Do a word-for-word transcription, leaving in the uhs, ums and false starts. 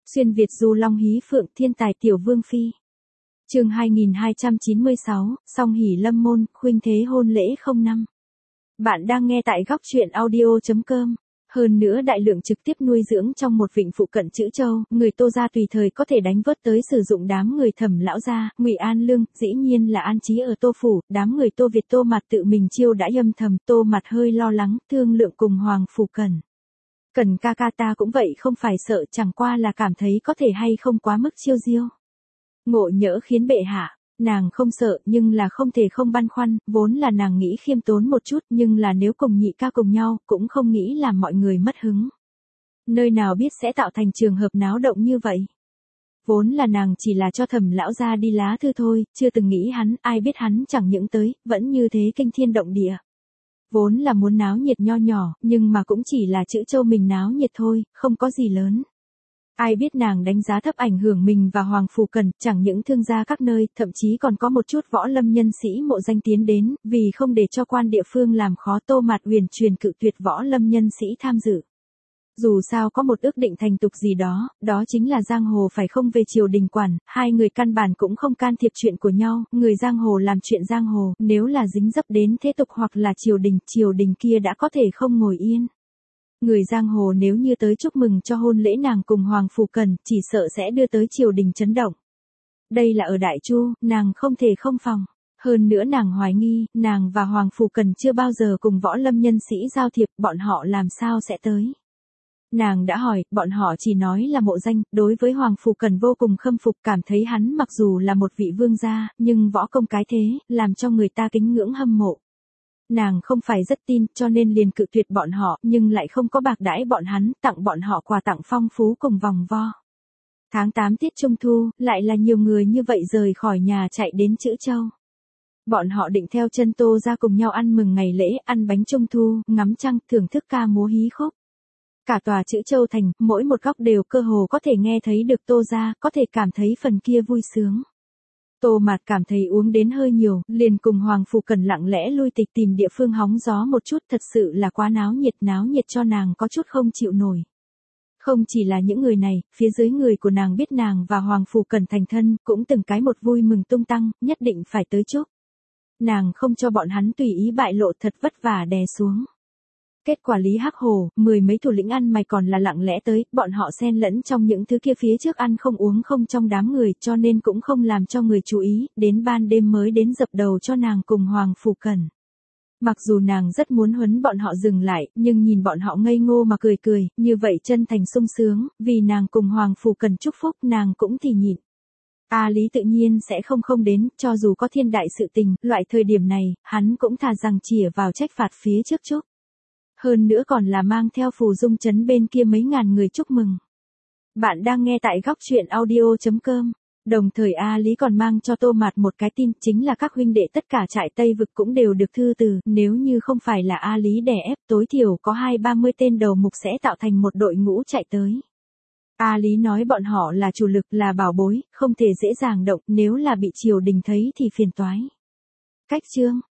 Xuyên Việt du long hí phượng thiên tài tiểu vương phi. Chương hai nghìn hai trăm chín mươi sáu, song hỷ lâm môn, khuynh thế hôn lễ không năm. Bạn đang nghe tại góc truyện audio chấm com. Hơn nữa đại lượng trực tiếp nuôi dưỡng trong một vịnh phụ cận Trữ Châu, người Tô gia tùy thời có thể đánh vớt tới sử dụng đám người Thẩm lão gia, Ngụy An Lương, dĩ nhiên là an trí ở Tô phủ, đám người Tô Việt Tô Mạt tự mình chiêu đã âm thầm, Tô Mạt hơi lo lắng, thương lượng cùng Hoàng phủ Cần. Cần ca ca ta cũng vậy, không phải sợ, chẳng qua là cảm thấy có thể hay không quá mức chiêu diêu. Ngộ nhỡ khiến bệ hạ. Nàng không sợ, nhưng là không thể không băn khoăn, vốn là nàng nghĩ khiêm tốn một chút, nhưng là nếu cùng nhị ca cùng nhau, cũng không nghĩ làm mọi người mất hứng. Nơi nào biết sẽ tạo thành trường hợp náo động như vậy. Vốn là nàng chỉ là cho Thẩm lão gia đi lá thư thôi, chưa từng nghĩ hắn, ai biết hắn chẳng những tới, vẫn như thế kinh thiên động địa. Vốn là muốn náo nhiệt nho nhỏ, nhưng mà cũng chỉ là Trữ Châu mình náo nhiệt thôi, không có gì lớn. Ai biết nàng đánh giá thấp ảnh hưởng mình và Hoàng phủ Cần, chẳng những thương gia các nơi, thậm chí còn có một chút võ lâm nhân sĩ mộ danh tiến đến, vì không để cho quan địa phương làm khó, Tô Mạt huyền truyền cự tuyệt võ lâm nhân sĩ tham dự. Dù sao có một ước định thành tục gì đó, đó chính là giang hồ phải không về triều đình quản, hai người căn bản cũng không can thiệp chuyện của nhau, người giang hồ làm chuyện giang hồ, nếu là dính dấp đến thế tục hoặc là triều đình, triều đình kia đã có thể không ngồi yên. Người giang hồ nếu như tới chúc mừng cho hôn lễ nàng cùng Hoàng phủ Cần, chỉ sợ sẽ đưa tới triều đình chấn động. Đây là ở Đại Chu, nàng không thể không phòng. Hơn nữa nàng hoài nghi, nàng và Hoàng phủ Cần chưa bao giờ cùng võ lâm nhân sĩ giao thiệp, bọn họ làm sao sẽ tới. Nàng đã hỏi, bọn họ chỉ nói là mộ danh, đối với Hoàng phủ Cần vô cùng khâm phục, cảm thấy hắn mặc dù là một vị vương gia, nhưng võ công cái thế, làm cho người ta kính ngưỡng hâm mộ. Nàng không phải rất tin, cho nên liền cự tuyệt bọn họ, nhưng lại không có bạc đãi bọn hắn, tặng bọn họ quà tặng phong phú cùng vòng vo. Tháng tám tiết trung thu, lại là nhiều người như vậy rời khỏi nhà chạy đến Trữ Châu. Bọn họ định theo chân Tô ra cùng nhau ăn mừng ngày lễ, ăn bánh trung thu, ngắm trăng, thưởng thức ca múa hí khúc. Cả tòa Trữ Châu thành, mỗi một góc đều cơ hồ có thể nghe thấy được Tô ra, có thể cảm thấy phần kia vui sướng. Tô Mạt cảm thấy uống đến hơi nhiều, liền cùng Hoàng phủ Cần lặng lẽ lui tịch tìm địa phương hóng gió một chút, thật sự là quá náo nhiệt, náo nhiệt cho nàng có chút không chịu nổi. Không chỉ là những người này, phía dưới người của nàng biết nàng và Hoàng phủ Cần thành thân, cũng từng cái một vui mừng tung tăng, nhất định phải tới chúc. Nàng không cho bọn hắn tùy ý bại lộ, thật vất vả đè xuống. Kết quả Lý Hắc Hồ, mười mấy thủ lĩnh ăn mày còn là lặng lẽ tới, bọn họ xen lẫn trong những thứ kia phía trước ăn không uống không trong đám người, cho nên cũng không làm cho người chú ý, đến ban đêm mới đến dập đầu cho nàng cùng Hoàng phủ Cần. Mặc dù nàng rất muốn huấn bọn họ dừng lại, nhưng nhìn bọn họ ngây ngô mà cười cười, như vậy chân thành sung sướng, vì nàng cùng Hoàng phủ Cần chúc phúc, nàng cũng thì nhịn. A Lý tự nhiên sẽ không không đến, cho dù có thiên đại sự tình, loại thời điểm này, hắn cũng thà rằng chĩa vào trách phạt phía trước chúc. Hơn nữa còn là mang theo phù dung trấn bên kia mấy ngàn người chúc mừng. Bạn đang nghe tại góc truyện audio chấm com. Đồng thời A Lý còn mang cho Tô Mạt một cái tin, chính là các huynh đệ tất cả trại Tây Vực cũng đều được thư từ, nếu như không phải là A Lý đè ép, tối thiểu có hai ba mươi tên đầu mục sẽ tạo thành một đội ngũ chạy tới. A Lý nói bọn họ là chủ lực, là bảo bối, không thể dễ dàng động, nếu là bị triều đình thấy thì phiền toái. Cách chương.